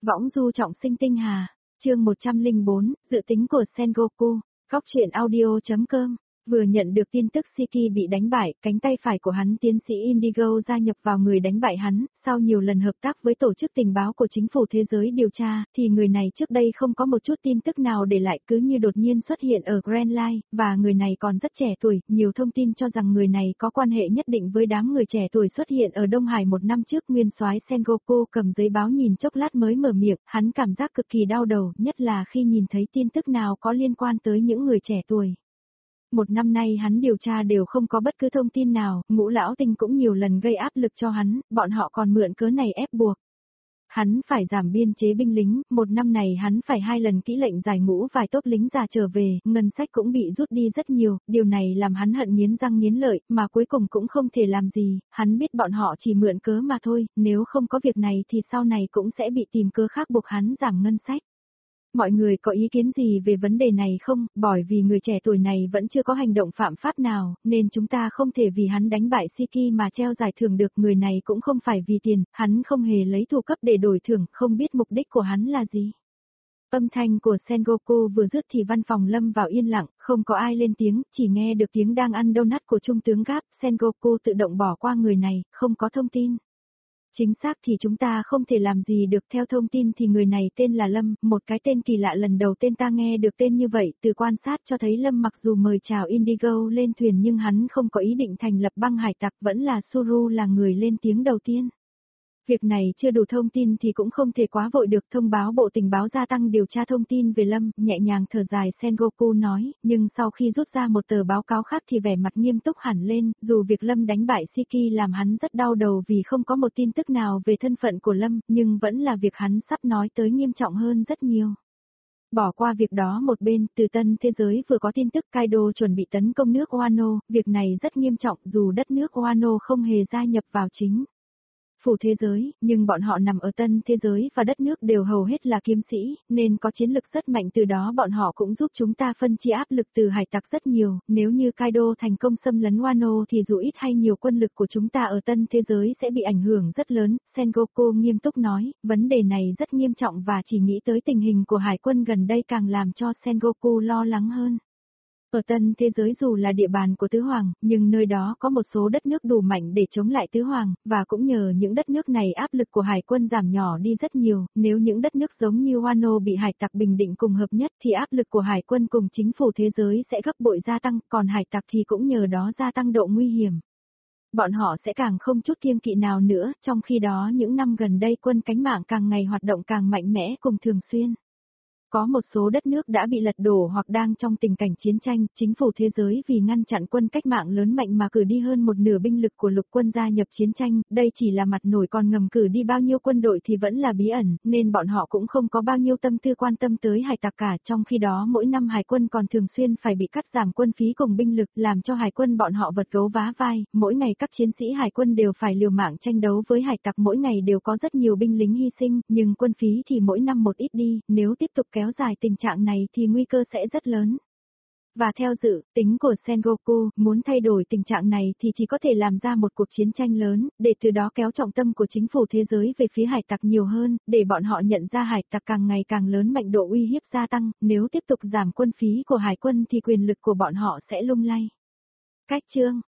Võng du trọng sinh tinh hà, chương 104, dự tính của Sengoku, góc truyện audio.com. Vừa nhận được tin tức Shiki bị đánh bại, cánh tay phải của hắn tiến sĩ Indigo gia nhập vào người đánh bại hắn, sau nhiều lần hợp tác với tổ chức tình báo của chính phủ thế giới điều tra, thì người này trước đây không có một chút tin tức nào để lại cứ như đột nhiên xuất hiện ở Grand Line, và người này còn rất trẻ tuổi, nhiều thông tin cho rằng người này có quan hệ nhất định với đám người trẻ tuổi xuất hiện ở Đông Hải một năm trước. Nguyên soái Sengoku cầm giấy báo nhìn chốc lát mới mở miệng, hắn cảm giác cực kỳ đau đầu, nhất là khi nhìn thấy tin tức nào có liên quan tới những người trẻ tuổi. Một năm nay hắn điều tra đều không có bất cứ thông tin nào, Ngũ Lão Tinh cũng nhiều lần gây áp lực cho hắn, bọn họ còn mượn cớ này ép buộc hắn phải giảm biên chế binh lính, một năm này hắn phải 2 lần kỹ lệnh giải ngũ vài tốp lính già trở về, ngân sách cũng bị rút đi rất nhiều, điều này làm hắn hận nghiến răng nghiến lợi, mà cuối cùng cũng không thể làm gì, hắn biết bọn họ chỉ mượn cớ mà thôi, nếu không có việc này thì sau này cũng sẽ bị tìm cớ khác buộc hắn giảm ngân sách. Mọi người có ý kiến gì về vấn đề này không? Bởi vì người trẻ tuổi này vẫn chưa có hành động phạm pháp nào, nên chúng ta không thể vì hắn đánh bại Shiki mà treo giải thưởng được. Người này cũng không phải vì tiền, hắn không hề lấy thù cấp để đổi thưởng, không biết mục đích của hắn là gì. Âm thanh của Sengoku vừa dứt thì văn phòng lâm vào yên lặng, không có ai lên tiếng, chỉ nghe được tiếng đang ăn donut của trung tướng Gap. Sengoku tự động bỏ qua người này, không có thông tin. Chính xác thì chúng ta không thể làm gì được, theo thông tin thì người này tên là Lâm, một cái tên kỳ lạ, lần đầu tên ta nghe được tên như vậy. Từ quan sát cho thấy Lâm mặc dù mời chào Indigo lên thuyền nhưng hắn không có ý định thành lập băng hải tặc, vẫn là Suru là người lên tiếng đầu tiên. Việc này chưa đủ thông tin thì cũng không thể quá vội được, thông báo bộ tình báo gia tăng điều tra thông tin về Lâm, nhẹ nhàng thở dài Sengoku nói, nhưng sau khi rút ra một tờ báo cáo khác thì vẻ mặt nghiêm túc hẳn lên, dù việc Lâm đánh bại Shiki làm hắn rất đau đầu vì không có một tin tức nào về thân phận của Lâm, nhưng vẫn là việc hắn sắp nói tới nghiêm trọng hơn rất nhiều. Bỏ qua việc đó một bên, từ tân thế giới vừa có tin tức Kaido chuẩn bị tấn công nước Wano, việc này rất nghiêm trọng dù đất nước Wano không hề gia nhập vào chính phủ thế giới, nhưng bọn họ nằm ở tân thế giới và đất nước đều hầu hết là kiếm sĩ, nên có chiến lực rất mạnh, từ đó bọn họ cũng giúp chúng ta phân chia áp lực từ hải tặc rất nhiều, nếu như Kaido thành công xâm lấn Wano thì dù ít hay nhiều quân lực của chúng ta ở tân thế giới sẽ bị ảnh hưởng rất lớn. Sengoku nghiêm túc nói, vấn đề này rất nghiêm trọng và chỉ nghĩ tới tình hình của hải quân gần đây càng làm cho Sengoku lo lắng hơn. Ở tân thế giới dù là địa bàn của Tứ Hoàng, nhưng nơi đó có một số đất nước đủ mạnh để chống lại Tứ Hoàng, và cũng nhờ những đất nước này áp lực của hải quân giảm nhỏ đi rất nhiều, nếu những đất nước giống như Wano bị hải tặc bình định cùng hợp nhất thì áp lực của hải quân cùng chính phủ thế giới sẽ gấp bội gia tăng, còn hải tặc thì cũng nhờ đó gia tăng độ nguy hiểm. Bọn họ sẽ càng không chút kiêng kỵ nào nữa, trong khi đó những năm gần đây quân cánh mạng càng ngày hoạt động càng mạnh mẽ cùng thường xuyên. Có một số đất nước đã bị lật đổ hoặc đang trong tình cảnh chiến tranh, chính phủ thế giới vì ngăn chặn quân cách mạng lớn mạnh mà cử đi hơn một nửa binh lực của lục quân gia nhập chiến tranh, đây chỉ là mặt nổi, còn ngầm cử đi bao nhiêu quân đội thì vẫn là bí ẩn, nên bọn họ cũng không có bao nhiêu tâm tư quan tâm tới hải tặc cả, trong khi đó mỗi năm hải quân còn thường xuyên phải bị cắt giảm quân phí cùng binh lực, làm cho hải quân bọn họ vật gấu vá vai, mỗi ngày các chiến sĩ hải quân đều phải liều mạng tranh đấu với hải tặc, mỗi ngày đều có rất nhiều binh lính hy sinh, nhưng quân phí thì mỗi năm một ít đi, nếu tiếp tục kéo dài tình trạng này thì nguy cơ sẽ rất lớn. Và theo dự tính của Sengoku, muốn thay đổi tình trạng này thì chỉ có thể làm ra một cuộc chiến tranh lớn, để từ đó kéo trọng tâm của chính phủ thế giới về phía hải tặc nhiều hơn, để bọn họ nhận ra hải tặc càng ngày càng lớn mạnh, độ uy hiếp gia tăng, nếu tiếp tục giảm quân phí của hải quân thì quyền lực của bọn họ sẽ lung lay. Cách chương